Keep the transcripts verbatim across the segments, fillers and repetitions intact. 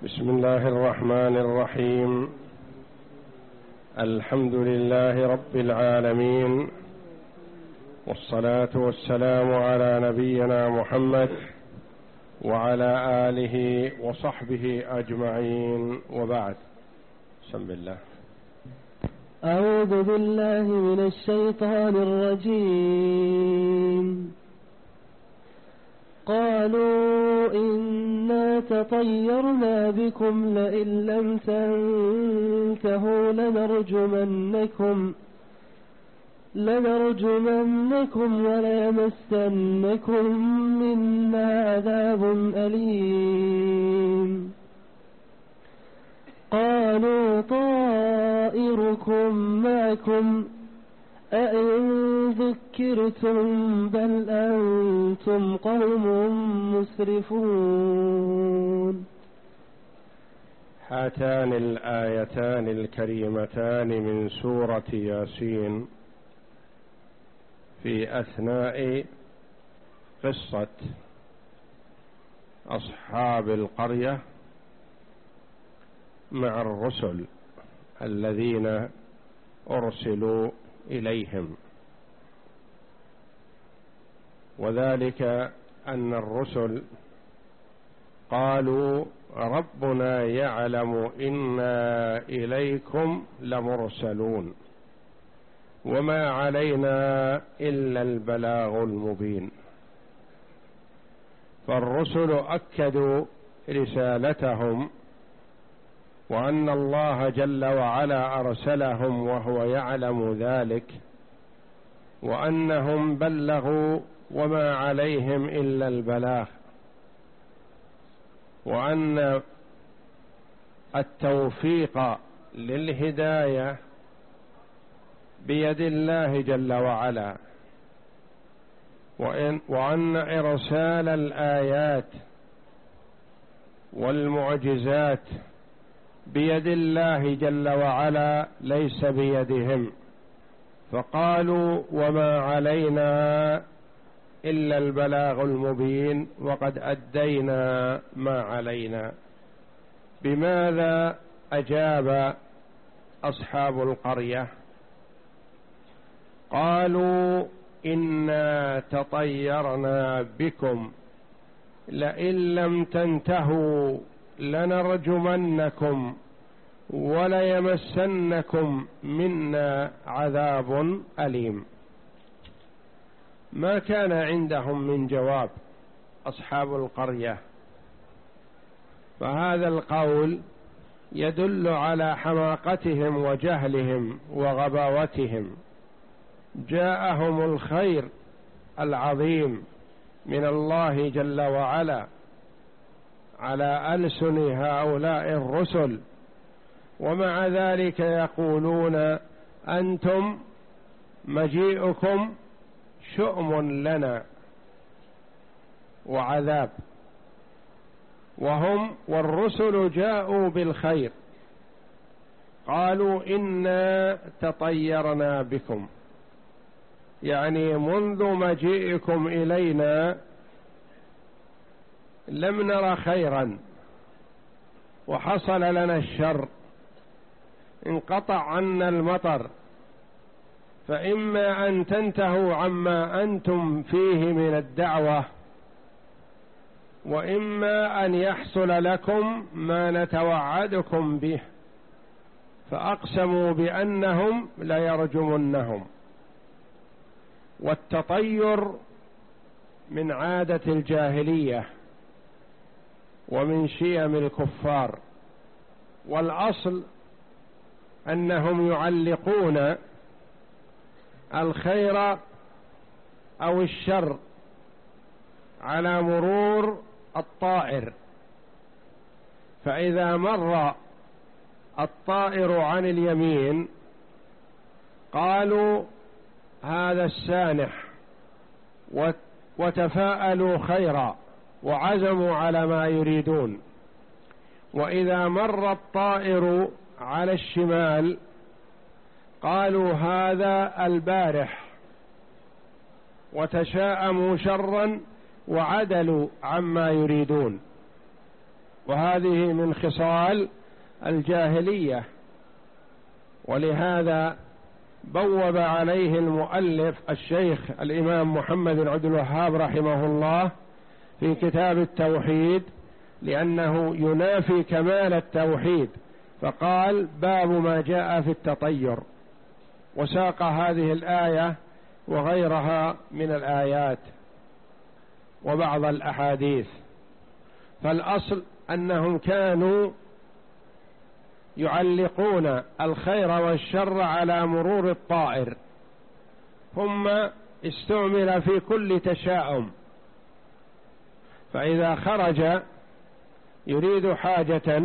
بسم الله الرحمن الرحيم. الحمد لله رب العالمين، والصلاة والسلام على نبينا محمد وعلى آله وصحبه أجمعين، وبعد. بسم الله. أعوذ بالله من الشيطان الرجيم. قالوا إنا تطيرنا بكم لئن لم تنتهوا لنرجمنكم لنرجمنكم وليمسنكم منا عذاب أليم. قالوا طائركم معكم أئن ذكرتم بل أنتم قوم مسرفون. هاتان الآيتان الكريمتان من سورة ياسين في أثناء قصة أصحاب القرية مع الرسل الذين أرسلوا إليهم، وذلك أن الرسل قالوا ربنا يعلم إنا إليكم لمرسلون وما علينا إلا البلاغ المبين. فالرسل أكدوا رسالتهم وأن الله جل وعلا أرسلهم وهو يعلم ذلك، وأنهم بلغوا وما عليهم إلا البلاغ، وأن التوفيق للهداية بيد الله جل وعلا، وإن وأن إرسال الآيات والمعجزات بيد الله جل وعلا ليس بيدهم. فقالوا وما علينا إلا البلاغ المبين وقد أدينا ما علينا. بماذا أجاب أصحاب القرية؟ قالوا إنا تطيرنا بكم لئن لم تنتهوا لنرجمنكم وليمسنكم منا عذاب أليم. ما كان عندهم من جواب أصحاب القرية، فهذا القول يدل على حماقتهم وجهلهم وغباوتهم. جاءهم الخير العظيم من الله جل وعلا على ألسن هؤلاء الرسل، ومع ذلك يقولون أنتم مجيئكم شؤم لنا وعذاب، وهم والرسل جاءوا بالخير. قالوا إنا تطيرنا بكم، يعني منذ مجيئكم إلينا لم نرى خيرا وحصل لنا الشر، انقطع عنا المطر، فإما أن تنتهوا عما أنتم فيه من الدعوة، وإما أن يحصل لكم ما نتوعدكم به. فأقسموا بأنهم ليرجمنهم. والتطير من عادة الجاهلية ومن شيم الكفار، والأصل أنهم يعلقون الخير أو الشر على مرور الطائر، فإذا مر الطائر عن اليمين قالوا هذا السانح وتفاءلوا خيرا وعزموا على ما يريدون. وإذا مر الطائر على الشمال قالوا هذا البارح وتشاءموا شرا وعدلوا عما يريدون. وهذه من خصال الجاهلية، ولهذا بوب عليه المؤلف الشيخ الإمام محمد بن عبد الوهاب رحمه الله في كتاب التوحيد، لأنه ينافي كمال التوحيد، فقال باب ما جاء في التطير، وساق هذه الآية وغيرها من الآيات وبعض الأحاديث. فالأصل أنهم كانوا يعلقون الخير والشر على مرور الطائر، ثم استعمل في كل تشاؤم، فإذا خرج يريد حاجة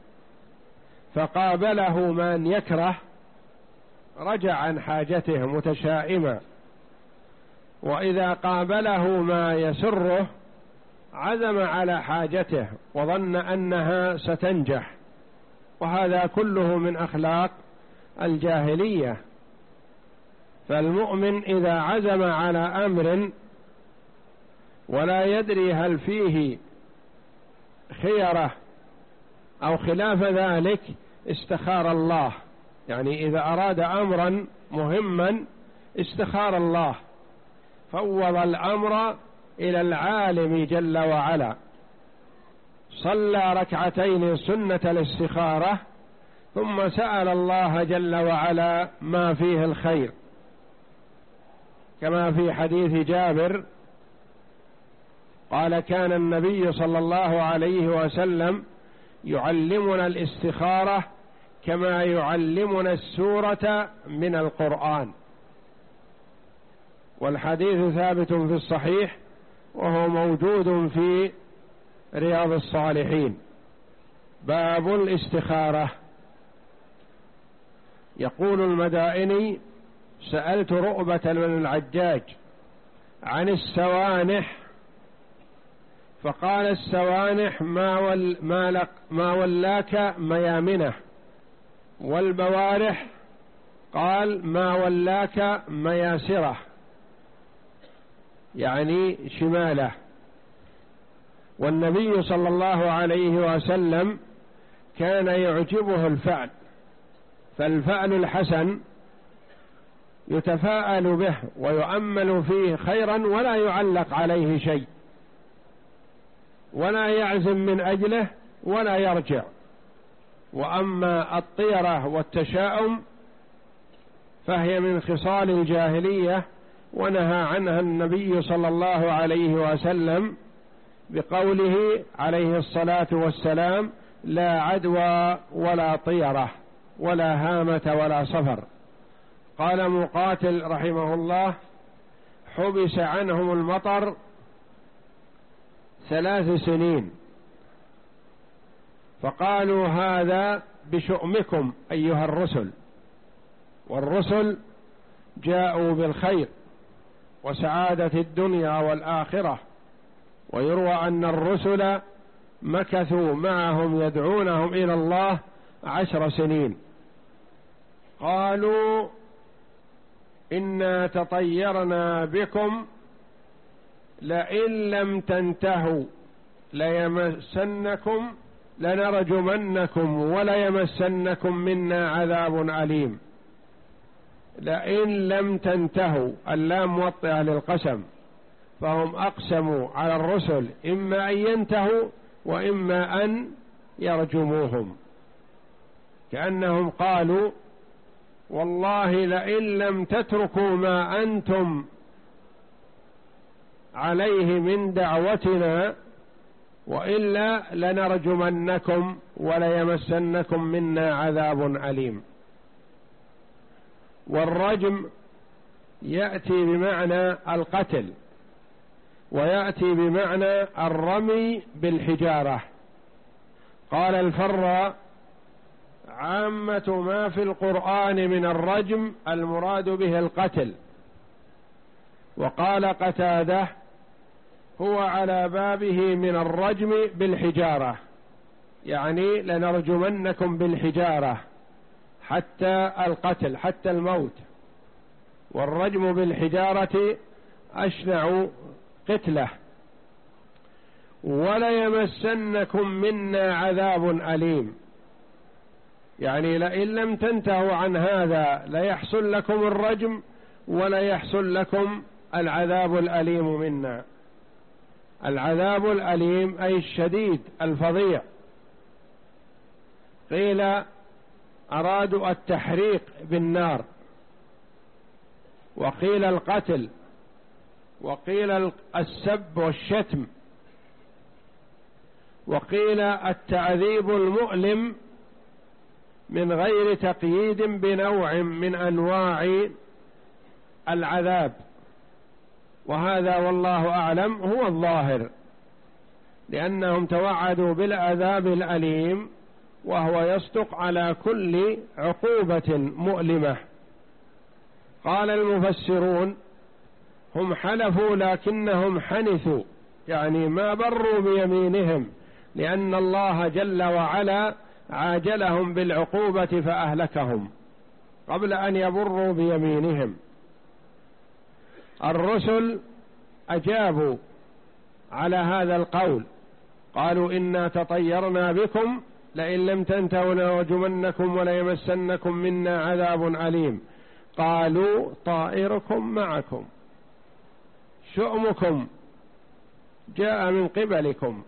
فقابله من يكره رجع عن حاجته متشائما، وإذا قابله ما يسره عزم على حاجته وظن أنها ستنجح، وهذا كله من أخلاق الجاهلية. فالمؤمن إذا عزم على أمر ولا يدري هل فيه خيره أو خلاف ذلك استخار الله، يعني إذا أراد أمرا مهما استخار الله، فوض الأمر إلى العالم جل وعلا، صلى ركعتين سنة الاستخارة، ثم سأل الله جل وعلا ما فيه الخير، كما في حديث جابر قال كان النبي صلى الله عليه وسلم يعلمنا الاستخارة كما يعلمنا السورة من القرآن، والحديث ثابت في الصحيح وهو موجود في رياض الصالحين. باب الاستخارة. يقول المدائني سألت رؤبة بن العجاج عن السوانح، فقال السوانح ما, ول ما, لك ما ولاك ميامنه، والبوارح قال ما ولاك مياسره، يعني شماله. والنبي صلى الله عليه وسلم كان يعجبه الفعل، فالفعل الحسن يتفاءل به ويؤمل فيه خيرا ولا يعلق عليه شيء، ولا يعزم من أجله ولا يرجع. وأما الطيرة والتشاؤم فهي من خصال الجاهلية، ونهى عنها النبي صلى الله عليه وسلم بقوله عليه الصلاة والسلام لا عدوى ولا طيرة ولا هامة ولا صفر. قال مقاتل رحمه الله حبس عنهم المطر ثلاث سنين، فقالوا هذا بشؤمكم أيها الرسل، والرسل جاءوا بالخير وسعادة الدنيا والآخرة، ويروى أن الرسل مكثوا معهم يدعونهم إلى الله عشر سنين. قالوا إنا تطيرنا بكم لئن لم تنتهوا ليمسنكم لنرجمنكم وليمسنكم منا عذاب أليم. لئن لم تنتهوا، اللام موطئة للقسم، فهم أقسموا على الرسل إما أن ينتهوا وإما أن يرجموهم، كأنهم قالوا والله لئن لم تتركوا ما أنتم عليه من دعوتنا وإلا لنرجمنكم وليمسنكم منا عذاب أليم. والرجم يأتي بمعنى القتل، ويأتي بمعنى الرمي بالحجارة. قال الفراء عامة ما في القرآن من الرجم المراد به القتل. وقال قتادة هو على بابه من الرجم بالحجارة، يعني لنرجمنكم بالحجارة حتى القتل حتى الموت. والرجم بالحجارة أشنع قتله. وليمسنكم منا عذاب أليم، يعني لئن لم تنتهوا عن هذا ليحصل لكم الرجم ولا يحصل لكم العذاب الأليم منا. العذاب الأليم أي الشديد الفظيع. قيل أرادوا التحريق بالنار، وقيل القتل، وقيل السب والشتم، وقيل التعذيب المؤلم من غير تقييد بنوع من أنواع العذاب، وهذا والله أعلم هو الظاهر، لأنهم توعدوا بالعذاب الأليم وهو يصدق على كل عقوبة مؤلمة. قال المفسرون هم حلفوا لكنهم حنثوا، يعني ما بروا بيمينهم، لأن الله جل وعلا عاجلهم بالعقوبة فأهلكهم قبل أن يبروا بيمينهم. الرسل أجابوا على هذا القول، قالوا إنا تطيرنا بكم لئن لم تنتهوا لنرجمنكم وليمسنكم منا عذاب أليم. قالوا طائركم معكم، شؤمكم جاء من قبلكم،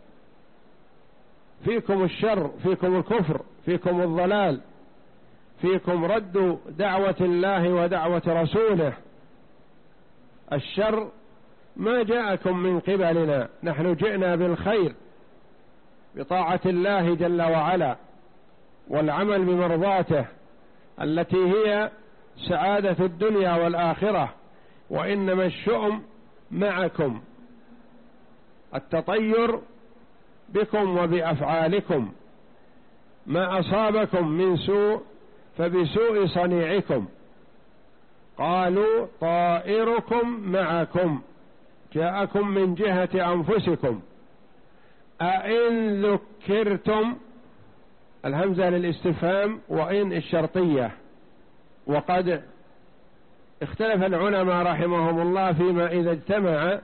فيكم الشر، فيكم الكفر، فيكم الضلال، فيكم رد دعوة الله ودعوة رسوله. الشر ما جاءكم من قبلنا، نحن جئنا بالخير بطاعة الله جل وعلا والعمل بمرضاته التي هي سعادة الدنيا والآخرة، وإنما الشؤم معكم، التطير بكم وبأفعالكم، ما أصابكم من سوء فبسوء صنيعكم. قالوا طائركم معكم، جاءكم من جهة أنفسكم. أئن ذكرتم، الهمزة للاستفهام وإن الشرطية. وقد اختلف العلماء رحمهم الله فيما إذا اجتمع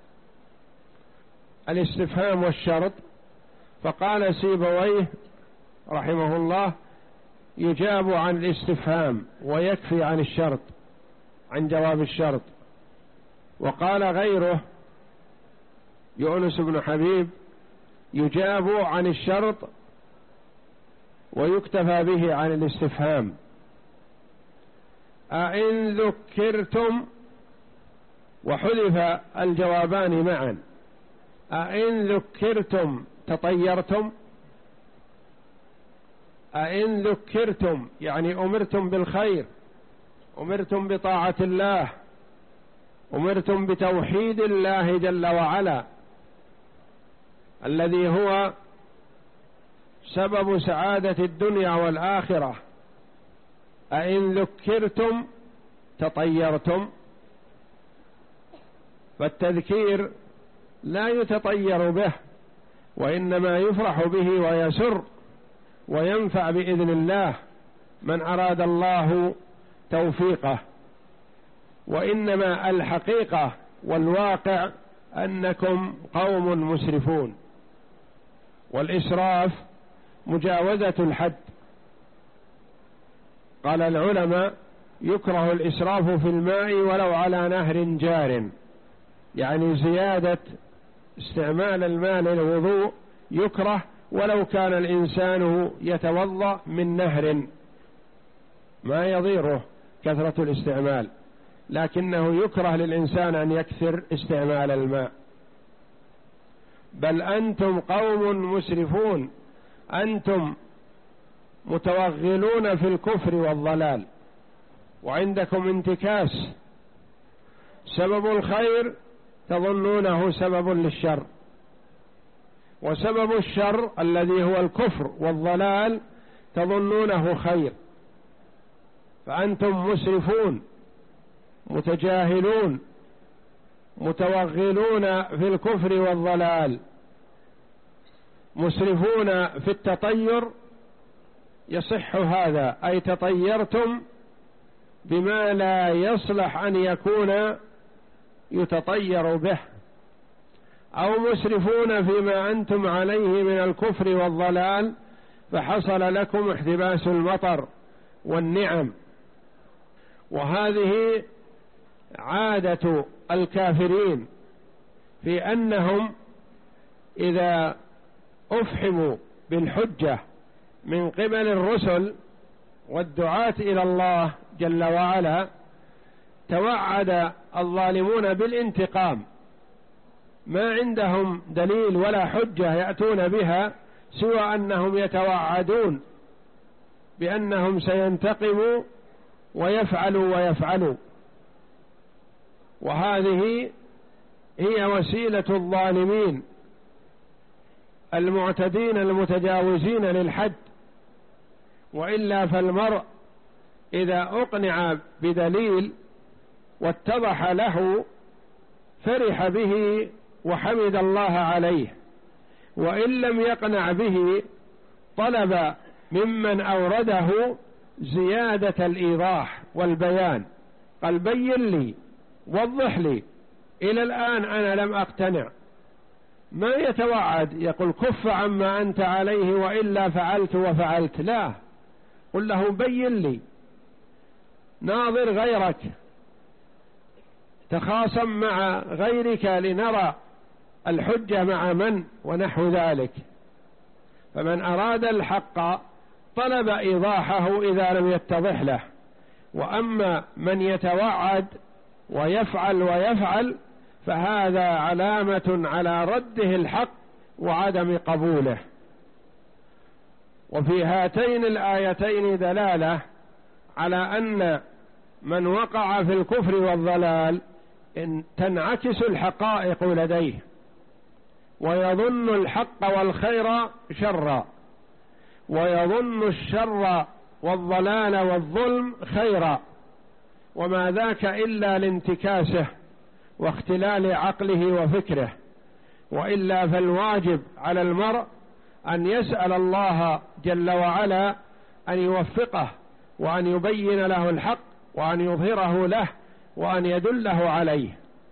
الاستفهام والشرط، فقال سيبويه رحمه الله يجاب عن الاستفهام ويكفي عن الشرط، عن جواب الشرط. وقال غيره يونس بن حبيب يجاب عن الشرط ويكتفى به عن الاستفهام. أئن ذكرتم، وحذف الجوابان معا. أئن ذكرتم تطيرتم، أئن ذكرتم يعني أمرتم بالخير، أمرتم بطاعة الله، أمرتم بتوحيد الله جل وعلا الذي هو سبب سعادة الدنيا والآخرة. أئن ذكرتم تطيرتم، فالتذكير لا يتطير به، وإنما يفرح به ويسر وينفع بإذن الله من أراد الله توفيقه. وإنما الحقيقة والواقع أنكم قوم مسرفون، والإسراف مجاوزة الحد. قال العلماء يكره الإسراف في الماء ولو على نهر جار، يعني زيادة استعمال الماء للوضوء يكره ولو كان الإنسان يتوضأ من نهر ما يضيره كثرة الاستعمال، لكنه يكره للإنسان أن يكثر استعمال الماء. بل أنتم قوم مسرفون، أنتم متوغلون في الكفر والضلال، وعندكم انتكاس، سبب الخير تظنونه سبب للشر، وسبب الشر الذي هو الكفر والضلال تظنونه خير. فأنتم مسرفون متجاهلون متوغلون في الكفر والضلال، مسرفون في التطير. يصح هذا، أي تطيرتم بما لا يصلح أن يكون يتطير به، أو مسرفون فيما أنتم عليه من الكفر والضلال، فحصل لكم احتباس المطر والنعم. وهذه عادة الكافرين في أنهم إذا أفحموا بالحجة من قبل الرسل والدعاة إلى الله جل وعلا توعد الظالمون بالانتقام، ما عندهم دليل ولا حجة يأتون بها سوى أنهم يتوعدون بأنهم سينتقموا ويفعلوا ويفعلوا. وهذه هي وسيلة الظالمين المعتدين المتجاوزين للحد. وإلا فالمرء إذا أقنع بدليل واتضح له فرح به وحمد الله عليه، وإن لم يقنع به طلب ممن أورده زيادة الإيضاح والبيان، قال بين لي وضح لي، إلى الآن أنا لم أقتنع. ما يتوعد يقول كف عما أنت عليه وإلا فعلت وفعلت، لا، قل له بين لي، ناظر غيرك، تخاصم مع غيرك لنرى الحجة مع من ونحو ذلك. فمن أراد الحق طلب إيضاحه إذا لم يتضح له. وأما من يتوعد ويفعل ويفعل فهذا علامة على رده الحق وعدم قبوله. وفي هاتين الآيتين دلالة على أن من وقع في الكفر والضلال إن تنعكس الحقائق لديه ويظن الحق والخير شرا، ويظن الشر والضلال والظلم خيرا، وما ذاك إلا لانتكاسه واختلال عقله وفكره. وإلا فالواجب على المرء أن يسأل الله جل وعلا أن يوفقه وأن يبين له الحق وأن يظهره له وأن يدله عليه،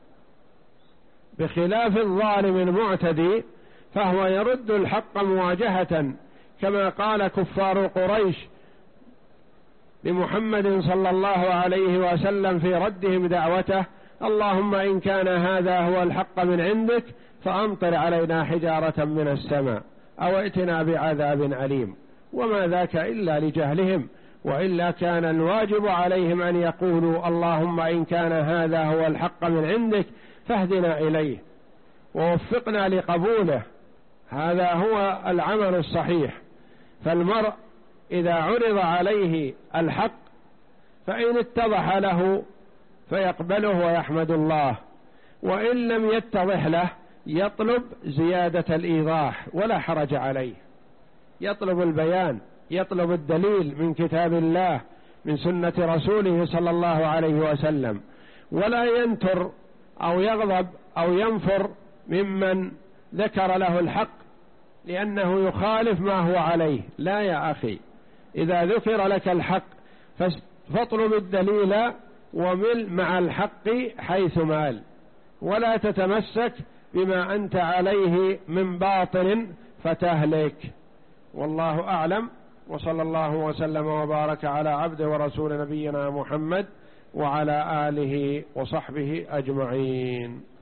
بخلاف الظالم المعتدي فهو يرد الحق مواجهة، كما قال كفار قريش لمحمد صلى الله عليه وسلم في ردهم دعوته: اللهم إن كان هذا هو الحق من عندك فأمطر علينا حجارة من السماء أو ائتنا بعذاب أليم. وما ذاك إلا لجهلهم، وإلا كان الواجب عليهم أن يقولوا: اللهم إن كان هذا هو الحق من عندك فاهدنا إليه ووفقنا لقبوله. هذا هو العمل الصحيح. فالمرء إذا عرض عليه الحق فإن اتضح له فيقبله ويحمد الله، وإن لم يتضح له يطلب زيادة الإيضاح ولا حرج عليه، يطلب البيان، يطلب الدليل من كتاب الله من سنة رسوله صلى الله عليه وسلم، ولا ينتر أو يغضب أو ينفر ممن ذكر له الحق لأنه يخالف ما هو عليه. لا يا أخي، إذا ذكر لك الحق فاطلب الدليل ومل مع الحق حيث مال، ولا تتمسك بما أنت عليه من باطل فتهلك. والله أعلم، وصلى الله وسلم وبارك على عبد ورسول نبينا محمد وعلى آله وصحبه أجمعين.